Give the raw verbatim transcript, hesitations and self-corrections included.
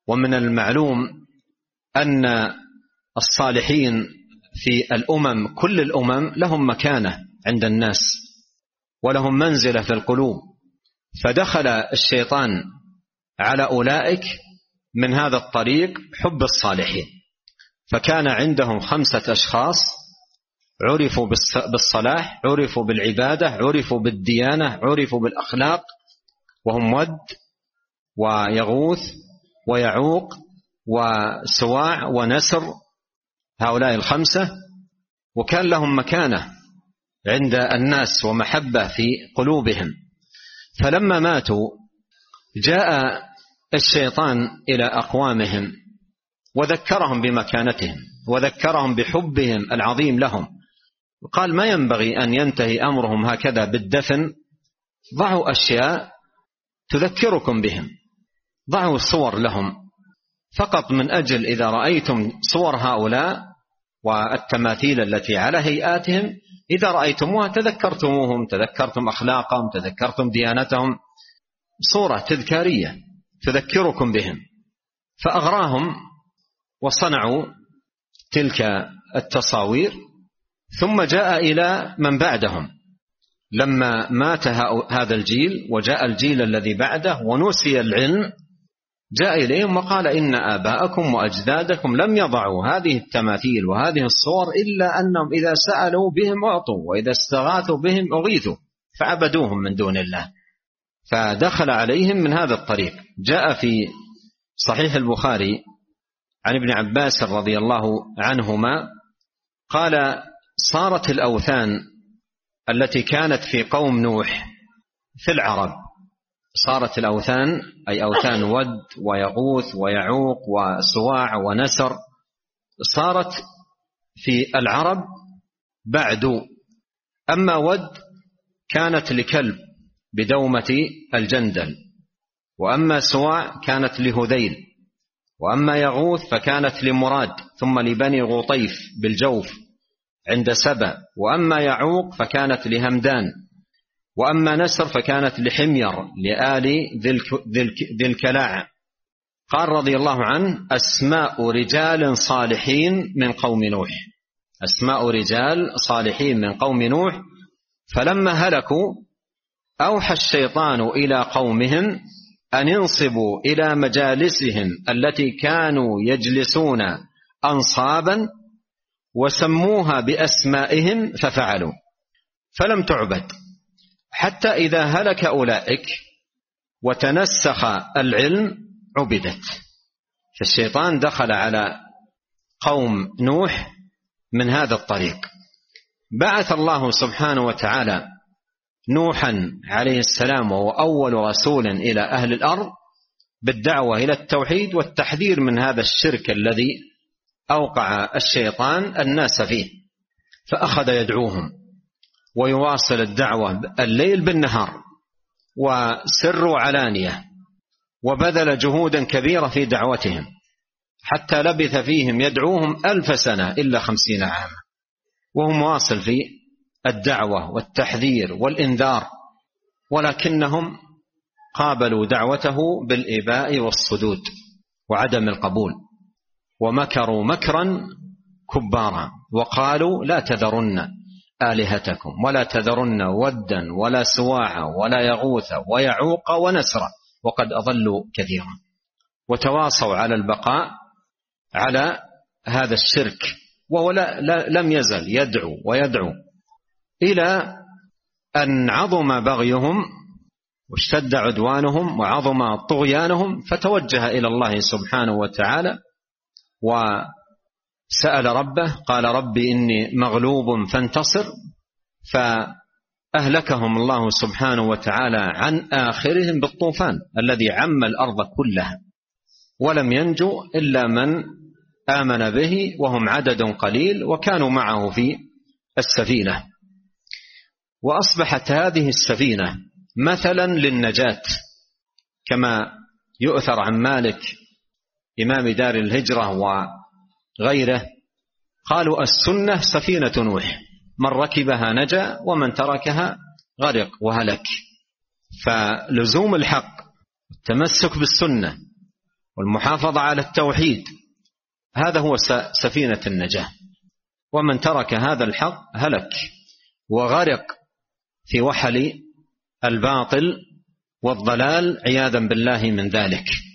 ومن المعلوم أن الصالحين في الأمم كل الأمم لهم مكانة عند الناس ولهم منزلة في القلوب، فدخل الشيطان على أولئك من هذا الطريق حب الصالحين، فكان عندهم خمسة أشخاص عرفوا بالصلاح، عرفوا بالعبادة، عرفوا بالديانة، عرفوا بالأخلاق، وهم ود ويغوث ويعوق وسواع ونسر، هؤلاء الخمسة، وكان لهم مكانة عند الناس ومحبة في قلوبهم. فلما ماتوا جاء الشيطان إلى أقوامهم وذكرهم بمكانتهم وذكرهم بحبهم العظيم لهم، وقال ما ينبغي أن ينتهي أمرهم هكذا بالدفن، ضعوا أشياء تذكركم بهم، ضعوا صور لهم فقط من أجل إذا رأيتم صور هؤلاء والتماثيل التي على هيئاتهم إذا رأيتموها تذكرتموهم، تذكرتم أخلاقهم، تذكرتم ديانتهم، صورة تذكارية تذكركم بهم. فأغراهم وصنعوا تلك التصاوير، ثم جاء إلى من بعدهم لما مات هذا الجيل وجاء الجيل الذي بعده ونسي العلم، جاء إليهم وقال إن آباءكم وأجدادكم لم يضعوا هذه التماثيل وهذه الصور إلا أنهم إذا سألوا بهم أعطوا وإذا استغاثوا بهم أغيثوا، فعبدوهم من دون الله. فدخل عليهم من هذا الطريق. جاء في صحيح البخاري عن ابن عباس رضي الله عنهما قال صارت الأوثان التي كانت في قوم نوح في العرب، صارت الأوثان أي أوثان ود ويغوث ويعوق وسواع ونسر، صارت في العرب بعد. أما ود كانت لكلب بدومة الجندل، وأما سواع كانت لهذيل، وأما يغوث فكانت لمراد ثم لبني غطيف بالجوف عند سبأ، وأما يعوق فكانت لهمدان، وأما نسر فكانت لحمير لآل ذي الكلاع. قال رضي الله عنه أسماء رجال صالحين من قوم نوح، أسماء رجال صالحين من قوم نوح. فلما هلكوا أوحى الشيطان إلى قومهم أن ينصبوا إلى مجالسهم التي كانوا يجلسون أنصابا وسموها بأسمائهم ففعلوا، فلم تعبد حتى إذا هلك أولئك وتنسخ العلم عبدت. فالشيطان دخل على قوم نوح من هذا الطريق. بعث الله سبحانه وتعالى نوحا عليه السلام وهو أول رسول إلى أهل الأرض بالدعوة إلى التوحيد والتحذير من هذا الشرك الذي أوقع الشيطان الناس فيه، فأخذ يدعوهم ويواصل الدعوة الليل بالنهار وسر وعلانية، وبذل جهودا كبيرة في دعوتهم حتى لبث فيهم يدعوهم ألف سنة إلا خمسين عاما، وهم واصل في الدعوة والتحذير والإنذار، ولكنهم قابلوا دعوته بالإباء والصدود وعدم القبول، ومكروا مكرا كبارا وقالوا لا تذرن آلهتكم ولا تذرن ودا ولا سواعا ولا يغوث ويعوق ونسرا وقد أضلوا كثيرا. وتواصوا على البقاء على هذا الشرك، وهو لم يزل يدعو ويدعو إلى أن عظم بغيهم واشتد عدوانهم وعظم طغيانهم، فتوجه إلى الله سبحانه وتعالى وسأل ربه قال رب إني مغلوب فانتصر، فأهلكهم الله سبحانه وتعالى عن آخرهم بالطوفان الذي عم الأرض كلها، ولم ينجو إلا من آمن به وهم عدد قليل وكانوا معه في السفينة. وأصبحت هذه السفينة مثلا للنجاة، كما يؤثر عن مالك إمام دار الهجرة وغيره قالوا السنة سفينة نوح، من ركبها نجا ومن تركها غرق وهلك. فلزوم الحق التمسك بالسنة والمحافظة على التوحيد، هذا هو سفينة النجاة. ومن ترك هذا الحق هلك وغرق في وحل الباطل والضلال عياذا بالله من ذلك.